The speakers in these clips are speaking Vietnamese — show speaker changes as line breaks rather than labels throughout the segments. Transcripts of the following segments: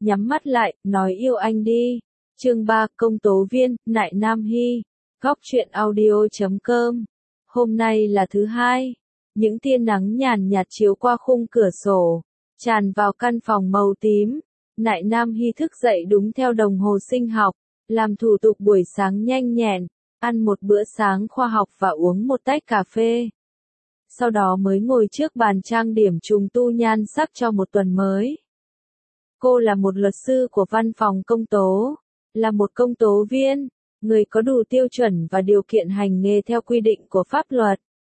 nhắm mắt lại, nói yêu anh đi. Chương 3, công tố viên, Nại Nam Hy. Góc truyện audio.com. Hôm nay là thứ hai. Những tia nắng nhàn nhạt chiếu qua khung cửa sổ, tràn vào căn phòng màu tím. Nại Nam Hy thức dậy đúng theo đồng hồ sinh học, làm thủ tục buổi sáng nhanh nhẹn, ăn một bữa sáng khoa học và uống một tách cà phê. Sau đó mới ngồi trước bàn trang điểm trùng tu nhan sắc cho một tuần mới. Cô là một luật sư của văn phòng công tố, là một công tố viên, người có đủ tiêu chuẩn và điều kiện hành nghề theo quy định của pháp luật.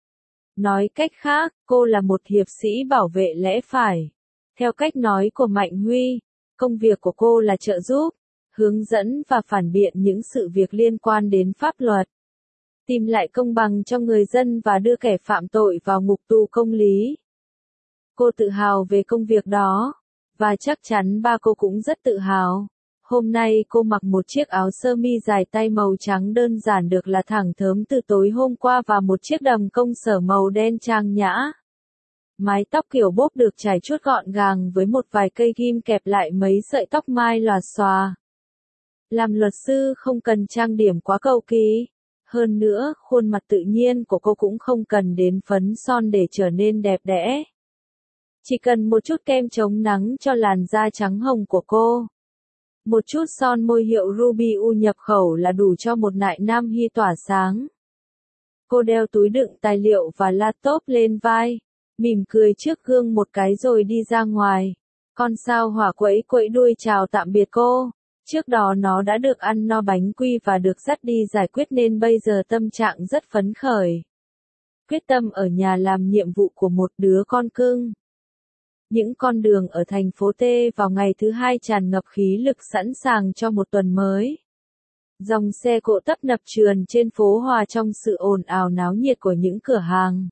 Nói cách khác, cô là một hiệp sĩ bảo vệ lẽ phải. Theo cách nói của Mạnh Huy, công việc của cô là trợ giúp, hướng dẫn và phản biện những sự việc liên quan đến pháp luật, tìm lại công bằng cho người dân và đưa kẻ phạm tội vào ngục tù công lý. Cô tự hào về công việc đó, và chắc chắn ba cô cũng rất tự hào. Hôm nay cô mặc một chiếc áo sơ mi dài tay màu trắng đơn giản được là thẳng thớm từ tối hôm qua và một chiếc đầm công sở màu đen trang nhã. Mái tóc kiểu bốp được chải chuốt gọn gàng với một vài cây ghim kẹp lại mấy sợi tóc mai lòa xòa. Làm luật sư không cần trang điểm quá cầu kỳ. Hơn nữa, khuôn mặt tự nhiên của cô cũng không cần đến phấn son để trở nên đẹp đẽ. Chỉ cần một chút kem chống nắng cho làn da trắng hồng của cô. Một chút son môi hiệu Ruby U nhập khẩu là đủ cho một Nại Nam Hy tỏa sáng. Cô đeo túi đựng tài liệu và laptop lên vai, mỉm cười trước gương một cái rồi đi ra ngoài. Con sao hỏa quẫy quẫy đuôi chào tạm biệt cô. Trước đó nó đã được ăn no bánh quy và được dắt đi giải quyết nên bây giờ tâm trạng rất phấn khởi. Quyết tâm ở nhà làm nhiệm vụ của một đứa con cưng. Những con đường ở thành phố T vào ngày thứ hai tràn ngập khí lực sẵn sàng cho một tuần mới. Dòng xe cộ tấp nập trườn trên phố hòa trong sự ồn ào náo nhiệt của những cửa hàng,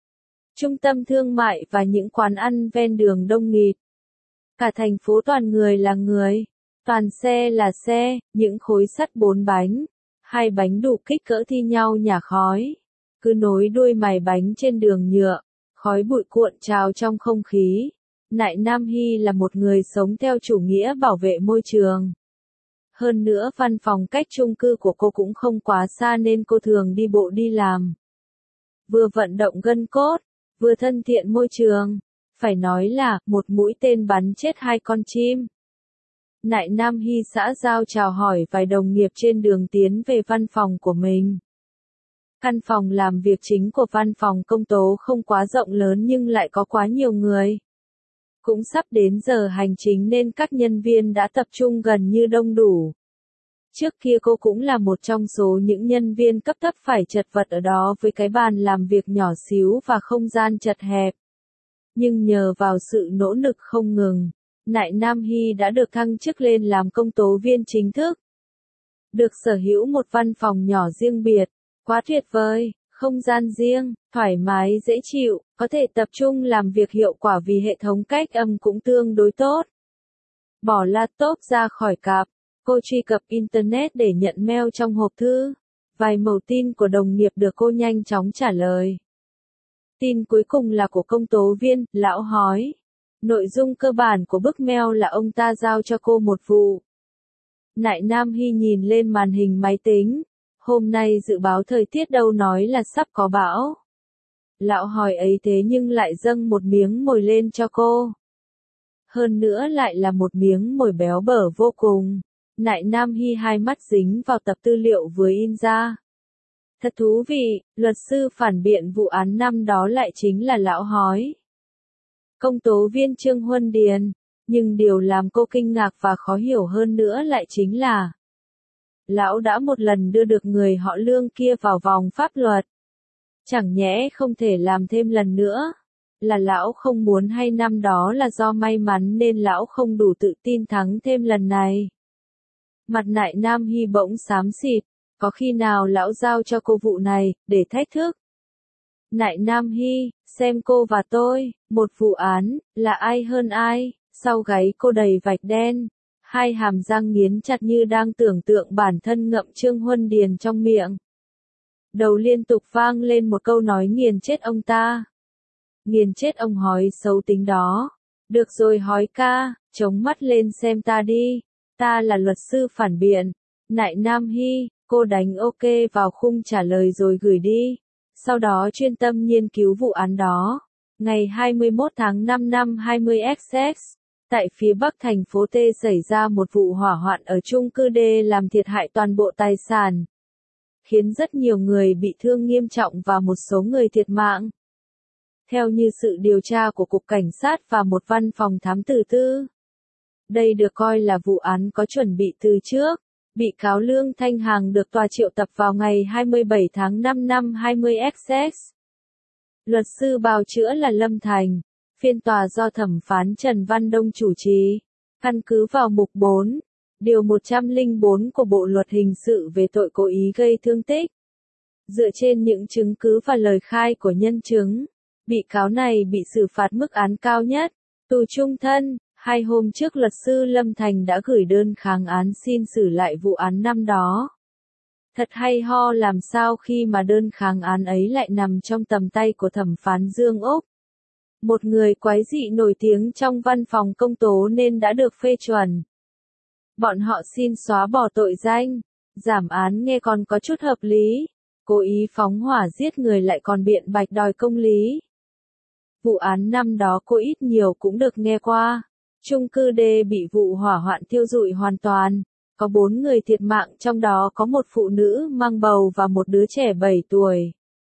trung tâm thương mại và những quán ăn ven đường đông nghịt. Cả thành phố toàn người là người, toàn xe là xe, những khối sắt 4 bánh, 2 bánh đủ kích cỡ thi nhau nhả khói, cứ nối đuôi mài bánh trên đường nhựa, khói bụi cuộn trào trong không khí. Nại Nam Hy là một người sống theo chủ nghĩa bảo vệ môi trường. Hơn nữa văn phòng cách chung cư của cô cũng không quá xa nên cô thường đi bộ đi làm. Vừa vận động gân cốt, vừa thân thiện môi trường. Phải nói là, một mũi tên bắn chết 2 con chim. Nại Nam Hy xã giao chào hỏi vài đồng nghiệp trên đường tiến về văn phòng của mình. Căn phòng làm việc chính của văn phòng công tố không quá rộng lớn nhưng lại có quá nhiều người. Cũng sắp đến giờ hành chính nên các nhân viên đã tập trung gần như đông đủ. Trước kia cô cũng là một trong số những nhân viên cấp thấp phải chật vật ở đó với cái bàn làm việc nhỏ xíu và không gian chật hẹp. Nhưng nhờ vào sự nỗ lực không ngừng, Nại Nam Hy đã được thăng chức lên làm công tố viên chính thức. Được sở hữu một văn phòng nhỏ riêng biệt, quá tuyệt vời, không gian riêng, thoải mái dễ chịu, có thể tập trung làm việc hiệu quả vì hệ thống cách âm cũng tương đối tốt. Bỏ laptop ra khỏi cặp, cô truy cập Internet để nhận mail trong hộp thư. Vài mẩu tin của đồng nghiệp được cô nhanh chóng trả lời. Tin cuối cùng là của công tố viên, lão hói. Nội dung cơ bản của bức mail là ông ta giao cho cô một vụ. Nại Nam Hy nhìn lên màn hình máy tính. Hôm nay dự báo thời tiết đâu nói là sắp có bão. Lão hỏi ấy thế nhưng lại dâng một miếng mồi lên cho cô. Hơn nữa lại là một miếng mồi béo bở vô cùng. Nại Nam Hy hai mắt dính vào tập tư liệu vừa in ra. Thật thú vị, luật sư phản biện vụ án năm đó lại chính là lão hói. Công tố viên Trương Huân Điền. Nhưng điều làm cô kinh ngạc và khó hiểu hơn nữa lại chính là lão đã một lần đưa được người họ Lương kia vào vòng pháp luật. Chẳng nhẽ không thể làm thêm lần nữa. Là lão không muốn hay năm đó là do may mắn nên lão không đủ tự tin thắng thêm lần này. Mặt Nại Nam Hy bỗng xám xịt. Có khi nào lão giao cho cô vụ này, để thách thức? Nại Nam Hy, xem cô và tôi, một vụ án, là ai hơn ai, sau gáy cô đầy vạch đen. Hai hàm răng nghiến chặt như đang tưởng tượng bản thân ngậm Trương Huân Điền trong miệng. Đầu liên tục vang lên một câu nói nghiền chết ông ta. Nghiền chết ông hói xấu tính đó. Được rồi hói ca, Chống mắt lên xem ta đi. Ta là luật sư phản biện. Nại Nam Hy, cô đánh ok vào khung trả lời rồi gửi đi. Sau đó chuyên tâm nghiên cứu vụ án đó. Ngày 21 tháng 5 năm 20XX, tại phía bắc thành phố T xảy ra một vụ hỏa hoạn ở chung cư D làm thiệt hại toàn bộ tài sản, khiến rất nhiều người bị thương nghiêm trọng và một số người thiệt mạng. Theo như sự điều tra của Cục Cảnh sát và một văn phòng thám tử tư, đây được coi là vụ án có chuẩn bị từ trước. Bị cáo Lương Thanh Hằng được tòa triệu tập vào ngày 27 tháng 5 năm 20XX. Luật sư bào chữa là Lâm Thành. Phiên tòa do thẩm phán Trần Văn Đông chủ trì. Căn cứ vào mục 4, điều 104 của Bộ luật hình sự về tội cố ý gây thương tích. Dựa trên những chứng cứ và lời khai của nhân chứng, bị cáo này bị xử phạt mức án cao nhất, tù chung thân. 2 hôm trước luật sư Lâm Thành đã gửi đơn kháng án xin xử lại vụ án năm đó. Thật hay ho làm sao khi mà đơn kháng án ấy lại nằm trong tầm tay của thẩm phán Dương Úc. Một người quái dị nổi tiếng trong văn phòng công tố nên đã được phê chuẩn. Bọn họ xin xóa bỏ tội danh, giảm án nghe còn có chút hợp lý, cố ý phóng hỏa giết người lại còn biện bạch đòi công lý. Vụ án năm đó cô ít nhiều cũng được nghe qua. Chung cư D bị vụ hỏa hoạn thiêu rụi hoàn toàn, có 4 người thiệt mạng trong đó có một phụ nữ mang bầu và một đứa trẻ 7 tuổi.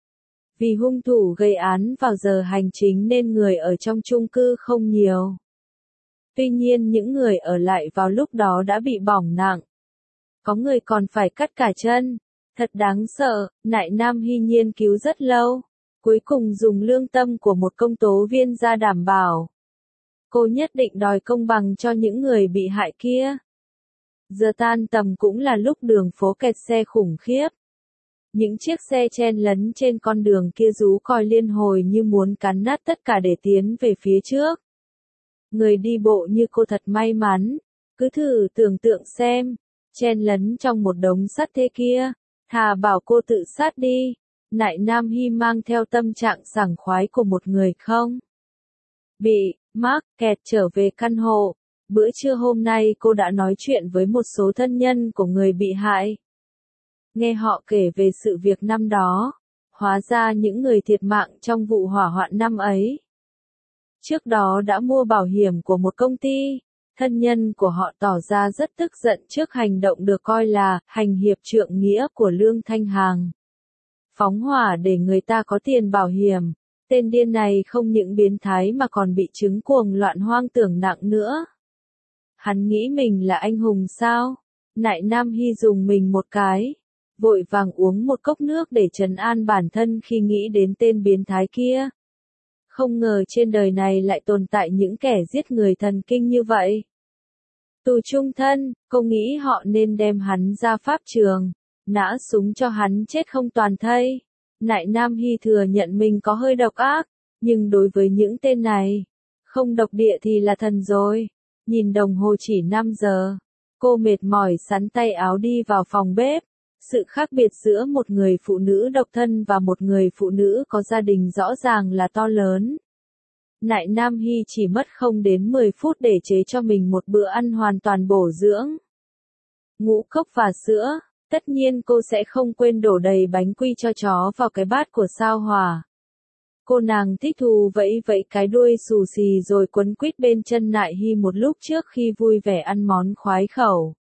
Vì hung thủ gây án vào giờ hành chính nên người ở trong chung cư không nhiều. Tuy nhiên những người ở lại vào lúc đó đã bị bỏng nặng. Có người còn phải cắt cả chân. Thật đáng sợ, Nại Nam Hy nghiên cứu rất lâu. Cuối cùng dùng lương tâm của một công tố viên ra đảm bảo. Cô nhất định đòi công bằng cho những người bị hại kia. Giờ tan tầm cũng là lúc đường phố kẹt xe khủng khiếp. Những chiếc xe chen lấn trên con đường kia rú còi liên hồi như muốn cắn nát tất cả để tiến về phía trước. Người đi bộ như cô thật may mắn. Cứ thử tưởng tượng xem, chen lấn trong một đống sắt thế kia. Thà bảo cô tự sát đi. Nại Nam Hy mang theo tâm trạng sảng khoái của một người không bị mắc kẹt trở về căn hộ. Bữa trưa hôm nay cô đã nói chuyện với một số thân nhân của người bị hại. Nghe họ kể về sự việc năm đó. Hóa ra những người thiệt mạng trong vụ hỏa hoạn năm ấy. Trước đó đã mua bảo hiểm của một công ty. Thân nhân của họ tỏ ra rất tức giận trước hành động được coi là hành hiệp trượng nghĩa của Lương Thanh Hằng. Phóng hỏa để người ta có tiền bảo hiểm. Tên điên này không những biến thái mà còn bị chứng cuồng loạn hoang tưởng nặng nữa. Hắn nghĩ mình là anh hùng sao? Nại Nam Hy dùng mình một cái. Vội vàng uống một cốc nước để trấn an bản thân khi nghĩ đến tên biến thái kia. Không ngờ trên đời này lại tồn tại những kẻ giết người thần kinh như vậy. Tù chung thân, cô nghĩ họ nên đem hắn ra pháp trường, nã súng cho hắn chết không toàn thây. Nại Nam Hy thừa nhận mình có hơi độc ác, nhưng đối với những tên này, không độc địa thì là thần rồi. Nhìn đồng hồ chỉ 5 giờ, cô mệt mỏi sắn tay áo đi vào phòng bếp. Sự khác biệt giữa một người phụ nữ độc thân và một người phụ nữ có gia đình rõ ràng là to lớn. Nại Nam Hy chỉ mất không đến 10 phút để chế cho mình một bữa ăn hoàn toàn bổ dưỡng. Ngũ cốc và sữa, tất nhiên cô sẽ không quên đổ đầy bánh quy cho chó vào cái bát của Sao Hòa. Cô nàng thích thú vẫy vẫy cái đuôi xù xì rồi quấn quýt bên chân Nại Hy một lúc trước khi vui vẻ ăn món khoái khẩu.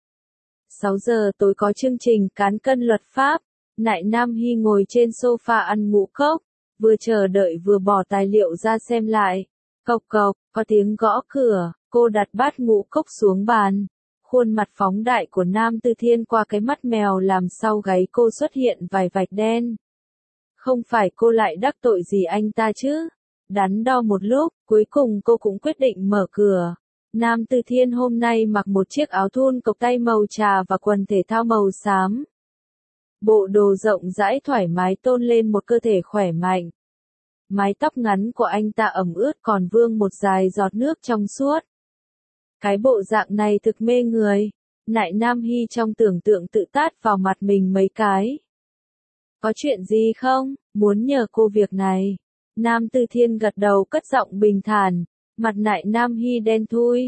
6 giờ tối có chương trình cán cân luật pháp. Nại Nam Hy ngồi trên sofa ăn ngũ cốc, vừa chờ đợi vừa bỏ tài liệu ra xem lại. Cộc cộc, có tiếng gõ cửa, cô đặt bát ngũ cốc xuống bàn. Khuôn mặt phóng đại của Nam Tư Thiên qua cái mắt mèo làm sau gáy cô xuất hiện vài vạch đen. Không phải cô lại đắc tội gì anh ta chứ? Đắn đo một lúc, cuối cùng cô cũng quyết định mở cửa. Nam Tư Thiên hôm nay mặc một chiếc áo thun cộc tay màu trà và quần thể thao màu xám. Bộ đồ rộng rãi thoải mái tôn lên một cơ thể khỏe mạnh. Mái tóc ngắn của anh ta ẩm ướt còn vương một dải giọt nước trong suốt. Cái bộ dạng này thực mê người. Nại Nam Hy trong tưởng tượng tự tát vào mặt mình mấy cái. Có chuyện gì không? Muốn nhờ cô việc này. Nam Tư Thiên gật đầu cất giọng bình thản. Mặt Nại Nam Hy đen thui.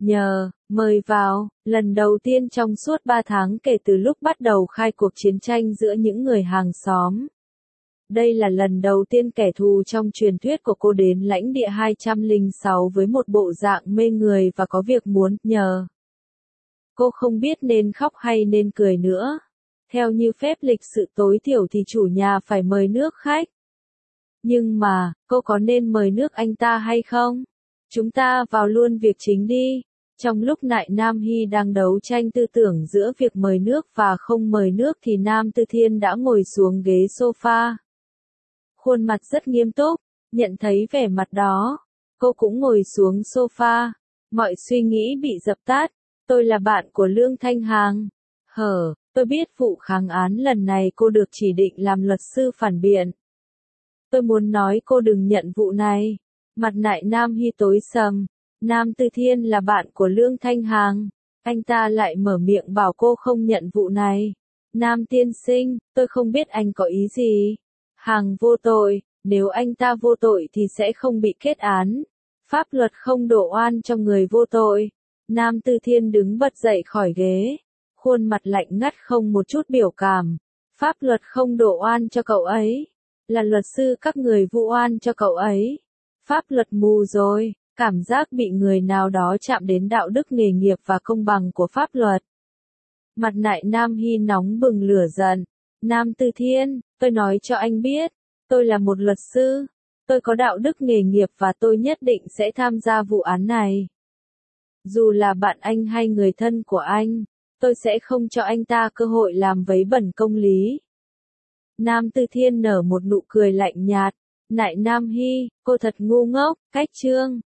mời vào, lần đầu tiên trong suốt 3 tháng kể từ lúc bắt đầu khai cuộc chiến tranh giữa những người hàng xóm. Đây là lần đầu tiên kẻ thù trong truyền thuyết của cô đến lãnh địa 206 với một bộ dạng mê người và có việc muốn nhờ. Cô không biết nên khóc hay nên cười nữa. Theo như phép lịch sự tối thiểu thì chủ nhà phải mời nước khách. Nhưng mà, cô có nên mời nước anh ta hay không? Chúng ta vào luôn việc chính đi. Trong lúc Nại Nam Hy đang đấu tranh tư tưởng giữa việc mời nước và không mời nước thì Nam Tư Thiên đã ngồi xuống ghế sofa. Khuôn mặt rất nghiêm túc, nhận thấy vẻ mặt đó. Cô cũng ngồi xuống sofa. Mọi suy nghĩ bị dập tắt. Tôi là bạn của Lương Thanh Hàng. Tôi biết vụ kháng án lần này cô được chỉ định làm luật sư phản biện. Tôi muốn nói cô đừng nhận vụ này. Mặt Nại Nam Hy tối sầm. Nam Tư Thiên là bạn của Lương Thanh Hàng. Anh ta lại mở miệng bảo cô không nhận vụ này. Nam tiên sinh, tôi không biết anh có ý gì. Hàng vô tội, nếu anh ta vô tội thì sẽ không bị kết án. Pháp luật không đổ oan cho người vô tội. Nam Tư Thiên đứng bật dậy khỏi ghế. Khuôn mặt lạnh ngắt không một chút biểu cảm. Pháp luật không đổ oan cho cậu ấy. Là luật sư các người vu oan cho cậu ấy. Pháp luật mù rồi, cảm giác bị người nào đó chạm đến đạo đức nghề nghiệp và công bằng của pháp luật. Mặt Nại Nam Hy nóng bừng lửa giận. Nam Tư Thiên, tôi nói cho anh biết, tôi là một luật sư. Tôi có đạo đức nghề nghiệp và tôi nhất định sẽ tham gia vụ án này. Dù là bạn anh hay người thân của anh, tôi sẽ không cho anh ta cơ hội làm vấy bẩn công lý. Nam Tư Thiên nở một nụ cười lạnh nhạt. Nại Nam Hy, cô thật ngu ngốc, cách chương.